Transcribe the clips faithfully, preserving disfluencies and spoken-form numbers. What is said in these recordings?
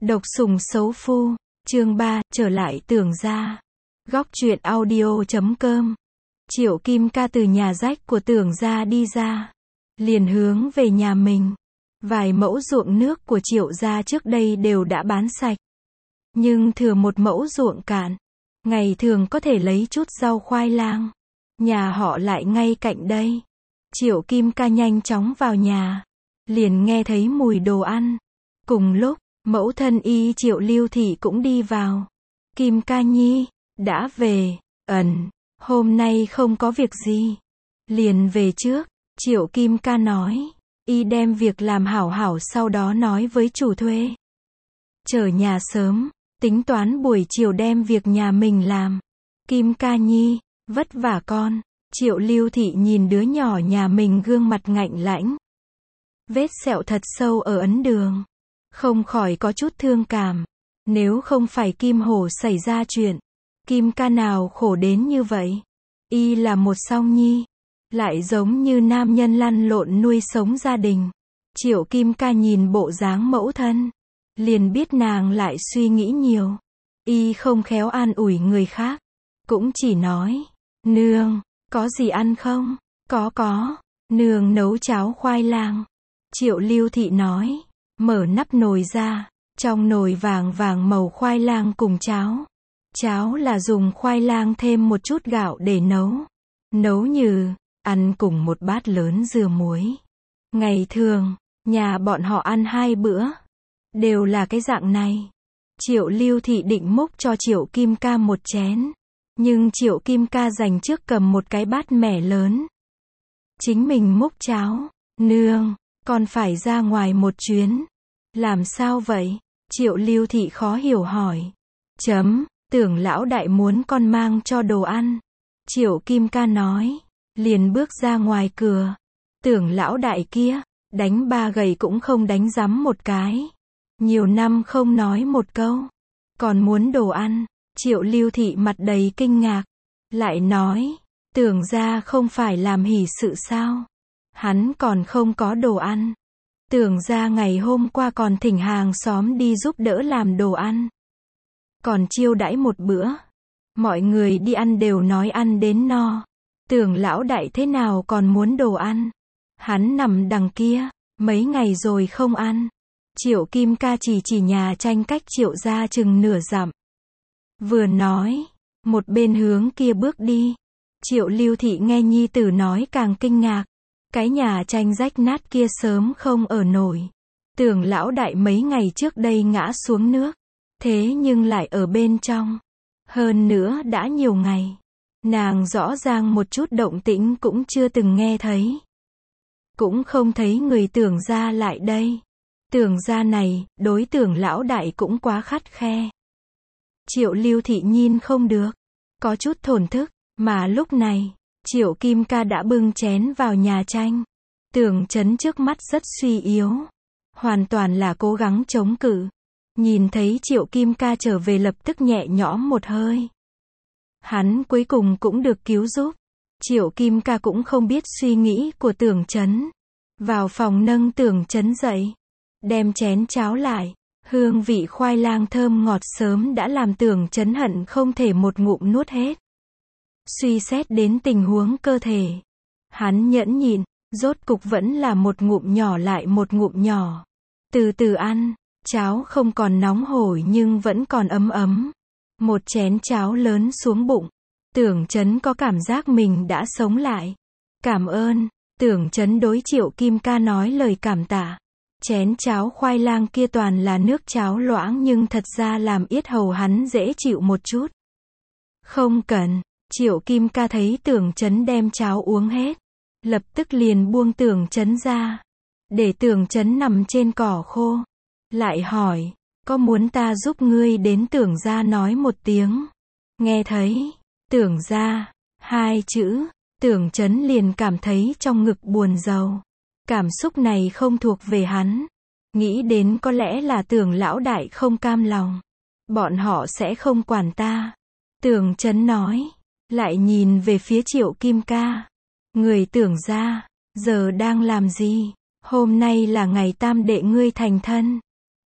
Độc sủng xấu phu, chương ba, trở lại Tưởng gia. Góc truyện audio chấm com. Triệu Kim Ca từ nhà rách của Tưởng gia đi ra, liền hướng về nhà mình. Vài mẫu ruộng nước của Triệu gia trước đây đều đã bán sạch, nhưng thừa một mẫu ruộng cạn, ngày thường có thể lấy chút rau khoai lang. Nhà họ lại ngay cạnh đây. Triệu Kim Ca nhanh chóng vào nhà, liền nghe thấy mùi đồ ăn. Cùng lúc, mẫu thân y Triệu Lưu Thị cũng đi vào. Kim Ca nhi, đã về, ẩn, hôm nay không có việc gì. Liền về trước, Triệu Kim Ca nói, y đem việc làm hảo hảo sau đó nói với chủ thuê. Trở nhà sớm, tính toán buổi chiều đem việc nhà mình làm. Kim Ca nhi, vất vả con. Triệu Lưu Thị nhìn đứa nhỏ nhà mình gương mặt ngạnh lãnh, vết sẹo thật sâu ở ấn đường, không khỏi có chút thương cảm. Nếu không phải Kim Hổ xảy ra chuyện, Kim Ca nào khổ đến như vậy. Y là một song nhi, lại giống như nam nhân lăn lộn nuôi sống gia đình. Triệu Kim Ca nhìn bộ dáng mẫu thân, liền biết nàng lại suy nghĩ nhiều. Y không khéo an ủi người khác, cũng chỉ nói, nương, có gì ăn không? Có có, nương nấu cháo khoai lang. Triệu Lưu Thị nói, mở nắp nồi ra, trong nồi vàng vàng màu khoai lang cùng cháo. Cháo là dùng khoai lang thêm một chút gạo để nấu. Nấu như, ăn cùng một bát lớn dưa muối. Ngày thường, nhà bọn họ ăn hai bữa, đều là cái dạng này. Triệu Lưu Thị định múc cho Triệu Kim Ca một chén, nhưng Triệu Kim Ca dành trước cầm một cái bát mẻ lớn. Chính mình múc cháo. Nương, con phải ra ngoài một chuyến. Làm sao vậy? Triệu Lưu Thị khó hiểu hỏi. Chấm, Tưởng lão đại muốn con mang cho đồ ăn. Triệu Kim Ca nói, liền bước ra ngoài cửa. Tưởng lão đại kia, đánh ba gầy cũng không đánh rắm một cái. Nhiều năm không nói một câu, còn muốn đồ ăn. Triệu Lưu Thị mặt đầy kinh ngạc, lại nói, Tưởng gia không phải làm hỷ sự sao? Hắn còn không có đồ ăn. Tưởng gia ngày hôm qua còn thỉnh hàng xóm đi giúp đỡ làm đồ ăn, còn chiêu đãi một bữa. Mọi người đi ăn đều nói ăn đến no. Tưởng lão đại thế nào còn muốn đồ ăn? Hắn nằm đằng kia, mấy ngày rồi không ăn. Triệu Kim Ca chỉ chỉ nhà tranh cách Triệu gia chừng nửa dặm. Vừa nói, một bên hướng kia bước đi. Triệu Lưu Thị nghe nhi tử nói càng kinh ngạc. Cái nhà tranh rách nát kia sớm không ở nổi. Tưởng lão đại mấy ngày trước đây ngã xuống nước, thế nhưng lại ở bên trong. Hơn nữa đã nhiều ngày, nàng rõ ràng một chút động tĩnh cũng chưa từng nghe thấy. Cũng không thấy người Tưởng gia lại đây. Tưởng gia này, đối Tưởng lão đại cũng quá khắt khe. Triệu Lưu Thị nhìn không được, có chút thổn thức, mà lúc này, Triệu Kim Ca đã bưng chén vào nhà tranh. Tưởng Chấn trước mắt rất suy yếu, hoàn toàn là cố gắng chống cự. Nhìn thấy Triệu Kim Ca trở về lập tức nhẹ nhõm một hơi. Hắn cuối cùng cũng được cứu giúp. Triệu Kim Ca cũng không biết suy nghĩ của Tưởng Chấn. Vào phòng nâng Tưởng Chấn dậy, đem chén cháo lại. Hương vị khoai lang thơm ngọt sớm đã làm Tưởng Chấn hận không thể một ngụm nuốt hết. Suy xét đến tình huống cơ thể, hắn nhẫn nhịn, rốt cục vẫn là một ngụm nhỏ lại một ngụm nhỏ. Từ từ ăn, cháo không còn nóng hổi nhưng vẫn còn ấm ấm. Một chén cháo lớn xuống bụng, Tưởng Chấn có cảm giác mình đã sống lại. Cảm ơn, Tưởng Chấn đối Triệu Kim Ca nói lời cảm tạ. Chén cháo khoai lang kia toàn là nước cháo loãng nhưng thật ra làm yết hầu hắn dễ chịu một chút. Không cần. Triệu Kim Ca thấy Tưởng Chấn đem cháo uống hết, lập tức liền buông Tưởng Chấn ra, để Tưởng Chấn nằm trên cỏ khô. Lại hỏi, có muốn ta giúp ngươi đến Tưởng gia nói một tiếng? Nghe thấy Tưởng gia hai chữ, Tưởng Chấn liền cảm thấy trong ngực buồn rầu. Cảm xúc này không thuộc về hắn. Nghĩ đến có lẽ là Tưởng lão đại không cam lòng, bọn họ sẽ không quản ta. Tưởng Chấn nói, lại nhìn về phía Triệu Kim Ca. Người Tưởng gia giờ đang làm gì? Hôm nay là ngày tam đệ ngươi thành thân.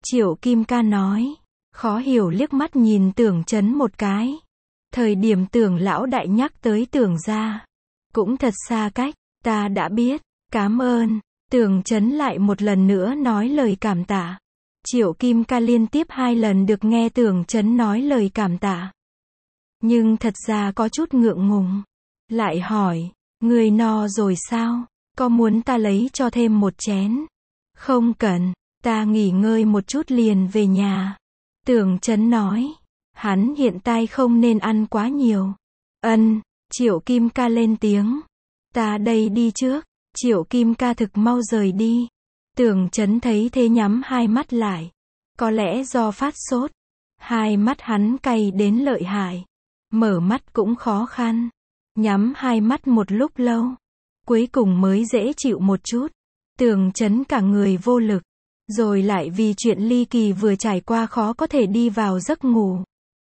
Triệu Kim Ca nói. Khó hiểu liếc mắt nhìn Tưởng Chấn một cái. Thời điểm Tưởng lão đại nhắc tới Tưởng gia, cũng thật xa cách. Ta đã biết, cảm ơn. Tưởng Chấn lại một lần nữa nói lời cảm tạ. Triệu Kim Ca liên tiếp hai lần được nghe Tưởng Chấn nói lời cảm tạ. Nhưng thật ra có chút ngượng ngùng. Lại hỏi, người no rồi sao? Có muốn ta lấy cho thêm một chén? Không cần, ta nghỉ ngơi một chút liền về nhà. Tưởng Chấn nói, hắn hiện tại không nên ăn quá nhiều. Ân, Triệu Kim Ca lên tiếng. Ta đây đi trước. Triệu Kim Ca thực mau rời đi. Tưởng Chấn thấy thế nhắm hai mắt lại. Có lẽ do phát sốt. Hai mắt hắn cay đến lợi hại. Mở mắt cũng khó khăn. Nhắm hai mắt một lúc lâu. Cuối cùng mới dễ chịu một chút. Tưởng Chấn cả người vô lực. Rồi lại vì chuyện ly kỳ vừa trải qua khó có thể đi vào giấc ngủ.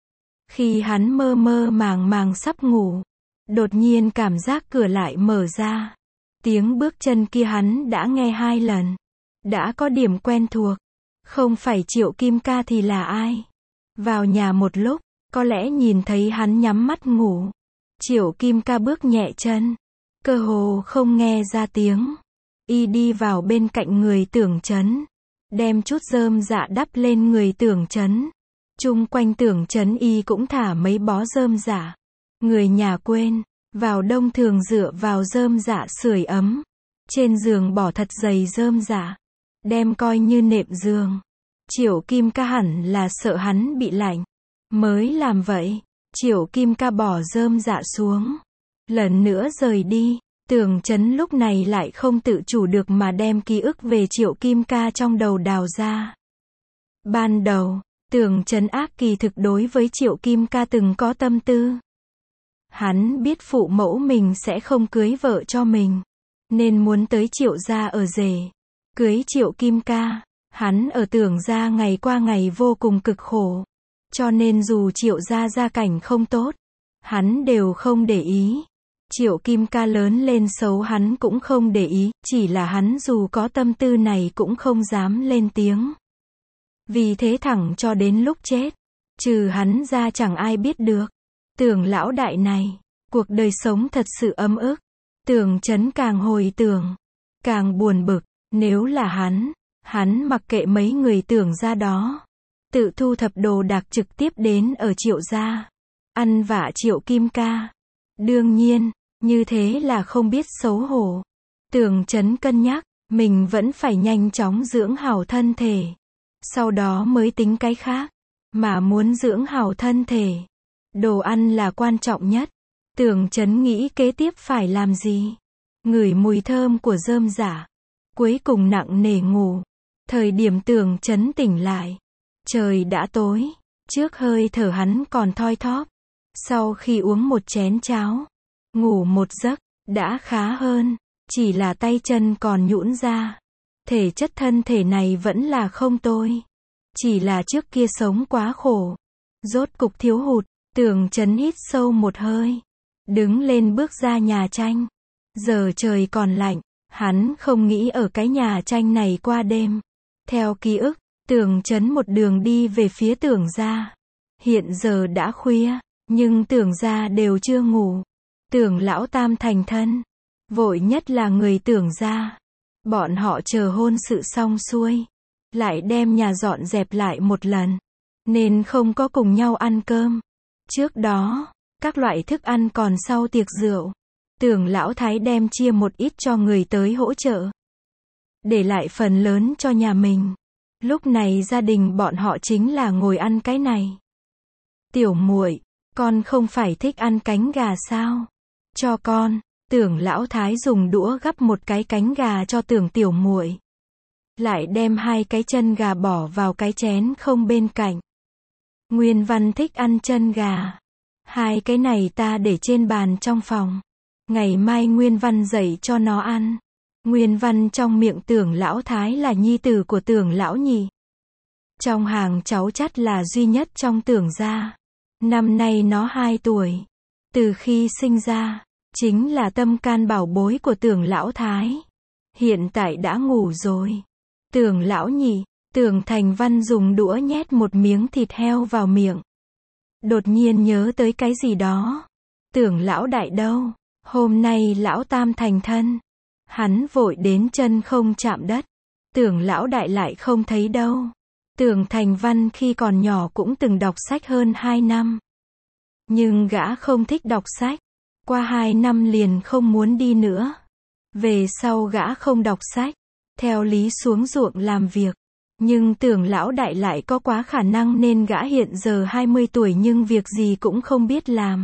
Khi hắn mơ mơ màng màng sắp ngủ. Đột nhiên cảm giác cửa lại mở ra. Tiếng bước chân kia hắn đã nghe hai lần. Đã có điểm quen thuộc. Không phải Triệu Kim Ca thì là ai? Vào nhà một lúc, có lẽ nhìn thấy hắn nhắm mắt ngủ. Triệu Kim Ca bước nhẹ chân. Cơ hồ không nghe ra tiếng. Y đi vào bên cạnh người Tưởng Chấn. Đem chút rơm dạ đắp lên người Tưởng Chấn. Chung quanh Tưởng Chấn y cũng thả mấy bó rơm dạ. Người nhà quên. Vào đông thường dựa vào rơm dạ sưởi ấm. Trên giường bỏ thật dày rơm dạ. Đem coi như nệm giường. Triệu Kim Ca hẳn là sợ hắn bị lạnh. Mới làm vậy. Triệu Kim Ca bỏ rơm dạ xuống. Lần nữa rời đi. Tưởng Chấn lúc này lại không tự chủ được mà đem ký ức về Triệu Kim Ca trong đầu đào ra. Ban đầu, Tưởng Chấn ác kỳ thực đối với Triệu Kim Ca từng có tâm tư. Hắn biết phụ mẫu mình sẽ không cưới vợ cho mình. Nên muốn tới Triệu gia ở rể. Cưới Triệu Kim Ca. Hắn ở Tưởng gia ngày qua ngày vô cùng cực khổ. Cho nên dù Triệu gia gia cảnh không tốt, hắn đều không để ý. Triệu Kim Ca lớn lên xấu hắn cũng không để ý. Chỉ là hắn dù có tâm tư này cũng không dám lên tiếng. Vì thế thẳng cho đến lúc chết, trừ hắn ra chẳng ai biết được. Tưởng lão đại này, cuộc đời sống thật sự ấm ức. Tưởng Chấn càng hồi tưởng, càng buồn bực. Nếu là hắn, hắn mặc kệ mấy người Tưởng gia đó. Tự thu thập đồ đạc trực tiếp đến ở Triệu gia. Ăn vạ Triệu Kim Ca. Đương nhiên, như thế là không biết xấu hổ. Tưởng Chấn cân nhắc, mình vẫn phải nhanh chóng dưỡng hảo thân thể. Sau đó mới tính cái khác. Mà muốn dưỡng hảo thân thể, đồ ăn là quan trọng nhất. Tưởng Chấn nghĩ kế tiếp phải làm gì. Ngửi mùi thơm của rơm dạ. Cuối cùng nặng nề ngủ. Thời điểm Tưởng Chấn tỉnh lại, trời đã tối. Trước hơi thở hắn còn thoi thóp. Sau khi uống một chén cháo, ngủ một giấc, đã khá hơn. Chỉ là tay chân còn nhũn ra. Thể chất thân thể này vẫn là không tồi. Chỉ là trước kia sống quá khổ. Rốt cục thiếu hụt. Tưởng Chấn hít sâu một hơi. Đứng lên bước ra nhà tranh. Giờ trời còn lạnh. Hắn không nghĩ ở cái nhà tranh này qua đêm. Theo ký ức, Tưởng Chấn một đường đi về phía Tưởng gia. Hiện giờ đã khuya, nhưng Tưởng gia đều chưa ngủ. Tưởng lão tam thành thân. Vội nhất là người Tưởng gia. Bọn họ chờ hôn sự xong xuôi. Lại đem nhà dọn dẹp lại một lần. Nên không có cùng nhau ăn cơm. Trước đó, các loại thức ăn còn sau tiệc rượu. Tưởng lão thái đem chia một ít cho người tới hỗ trợ. Để lại phần lớn cho nhà mình. Lúc này gia đình bọn họ chính là ngồi ăn cái này. Tiểu muội, con không phải thích ăn cánh gà sao? Cho con. Tưởng lão thái dùng đũa gắp một cái cánh gà cho Tưởng tiểu muội. Lại đem hai cái chân gà bỏ vào cái chén không bên cạnh. Nguyên Văn thích ăn chân gà. Hai cái này ta để trên bàn trong phòng. Ngày mai Nguyên Văn dạy cho nó ăn. Nguyên Văn trong miệng Tưởng lão thái là nhi tử của Tưởng lão nhị. Trong hàng cháu chắt là duy nhất trong Tưởng gia. Năm nay nó hai tuổi. Từ khi sinh ra, chính là tâm can bảo bối của Tưởng lão thái. Hiện tại đã ngủ rồi. Tưởng lão nhị, Tưởng Thành Văn dùng đũa nhét một miếng thịt heo vào miệng. Đột nhiên nhớ tới cái gì đó. Tưởng lão đại đâu? Hôm nay lão tam thành thân. Hắn vội đến chân không chạm đất. Tưởng lão đại lại không thấy đâu. Tưởng Thành Văn khi còn nhỏ cũng từng đọc sách hơn hai năm. Nhưng gã không thích đọc sách. Qua hai năm liền không muốn đi nữa. Về sau gã không đọc sách. Theo lý xuống ruộng làm việc. Nhưng tưởng lão đại lại có quá khả năng nên gã hiện giờ hai mươi tuổi nhưng việc gì cũng không biết làm.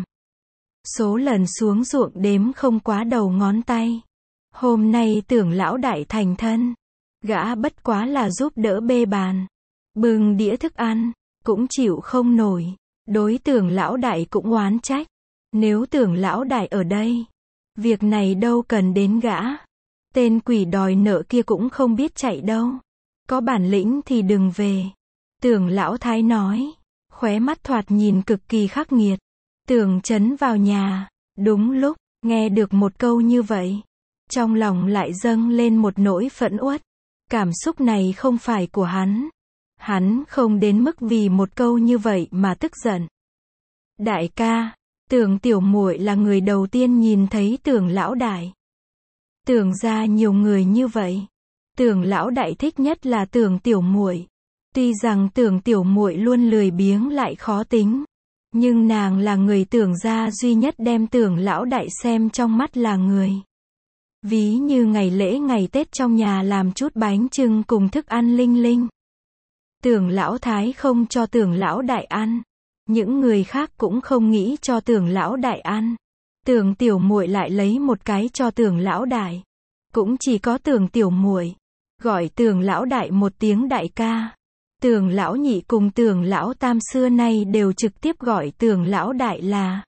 Số lần xuống ruộng đếm không quá đầu ngón tay. Hôm nay tưởng lão đại thành thân. Gã bất quá là giúp đỡ bê bàn. Bưng đĩa thức ăn. Cũng chịu không nổi. Đối tưởng lão đại cũng oán trách. Nếu tưởng lão đại ở đây. Việc này đâu cần đến gã. Tên quỷ đòi nợ kia cũng không biết chạy đâu. Có bản lĩnh thì đừng về. Tưởng lão thái nói. Khóe mắt thoạt nhìn cực kỳ khắc nghiệt. Tưởng Chấn vào nhà. Đúng lúc, nghe được một câu như vậy. Trong lòng lại dâng lên một nỗi phẫn uất. Cảm xúc này không phải của hắn. Hắn không đến mức vì một câu như vậy mà tức giận. Đại ca, tưởng tiểu muội là người đầu tiên nhìn thấy tưởng lão đại. Tưởng ra nhiều người như vậy. Tưởng lão đại thích nhất là tưởng tiểu muội. Tuy rằng tưởng tiểu muội luôn lười biếng lại khó tính. Nhưng nàng là người tưởng ra duy nhất đem tưởng lão đại xem trong mắt là người. Ví như ngày lễ ngày Tết trong nhà làm chút bánh chưng cùng thức ăn linh linh. Tưởng lão thái không cho tưởng lão đại ăn. Những người khác cũng không nghĩ cho tưởng lão đại ăn. Tưởng tiểu muội lại lấy một cái cho tưởng lão đại. Cũng chỉ có tưởng tiểu muội gọi tưởng lão đại một tiếng đại ca. Tưởng lão nhị cùng tưởng lão tam xưa nay đều trực tiếp gọi tưởng lão đại là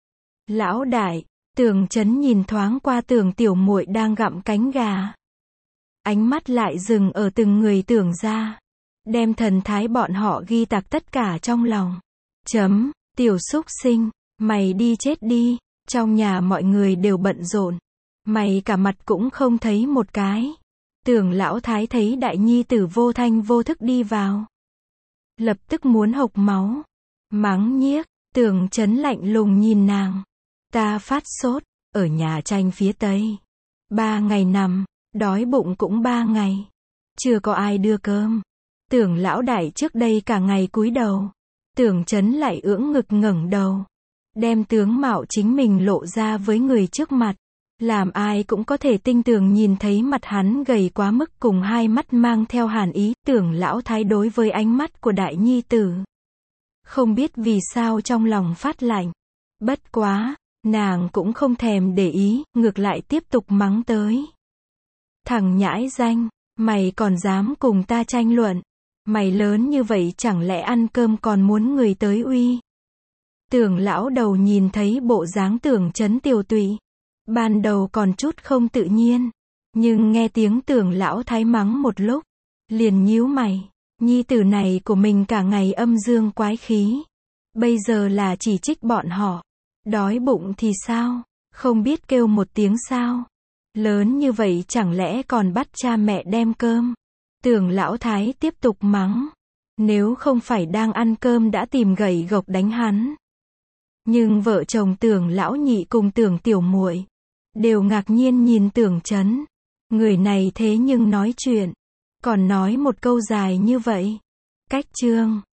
lão đại. Tưởng Chấn nhìn thoáng qua tưởng tiểu muội đang gặm cánh gà. Ánh mắt lại dừng ở từng người tưởng ra. Đem thần thái bọn họ ghi tạc tất cả trong lòng. Chấm, tiểu súc sinh, mày đi chết đi. Trong nhà mọi người đều bận rộn. Mày cả mặt cũng không thấy một cái. Tưởng lão thái thấy đại nhi tử vô thanh vô thức đi vào. Lập tức muốn hộc máu. Mắng nhiếc, Tưởng Chấn lạnh lùng nhìn nàng. Ta phát sốt, ở nhà tranh phía tây. Ba ngày nằm, đói bụng cũng ba ngày. Chưa có ai đưa cơm. Tưởng lão đại trước đây cả ngày cúi đầu. Tưởng Chấn lại ưỡng ngực ngẩng đầu. Đem tướng mạo chính mình lộ ra với người trước mặt. Làm ai cũng có thể tinh tường nhìn thấy mặt hắn gầy quá mức cùng hai mắt mang theo hàn ý. Tưởng lão thái đối với ánh mắt của đại nhi tử. Không biết vì sao trong lòng phát lạnh. Bất quá, nàng cũng không thèm để ý, ngược lại tiếp tục mắng tới. Thằng nhãi danh, mày còn dám cùng ta tranh luận. Mày lớn như vậy chẳng lẽ ăn cơm còn muốn người tới uy. Tưởng lão đầu nhìn thấy bộ dáng Tưởng Chấn tiều tụy. Ban đầu còn chút không tự nhiên. Nhưng nghe tiếng tưởng lão thái mắng một lúc. Liền nhíu mày. Nhi tử này của mình cả ngày âm dương quái khí. Bây giờ là chỉ trích bọn họ. Đói bụng thì sao? Không biết kêu một tiếng sao? Lớn như vậy chẳng lẽ còn bắt cha mẹ đem cơm? Tưởng lão thái tiếp tục mắng. Nếu không phải đang ăn cơm đã tìm gậy gộc đánh hắn. Nhưng vợ chồng Tưởng lão nhị cùng Tưởng tiểu muội đều ngạc nhiên nhìn Tưởng Chấn. Người này thế nhưng nói chuyện. Còn nói một câu dài như vậy. Cách chương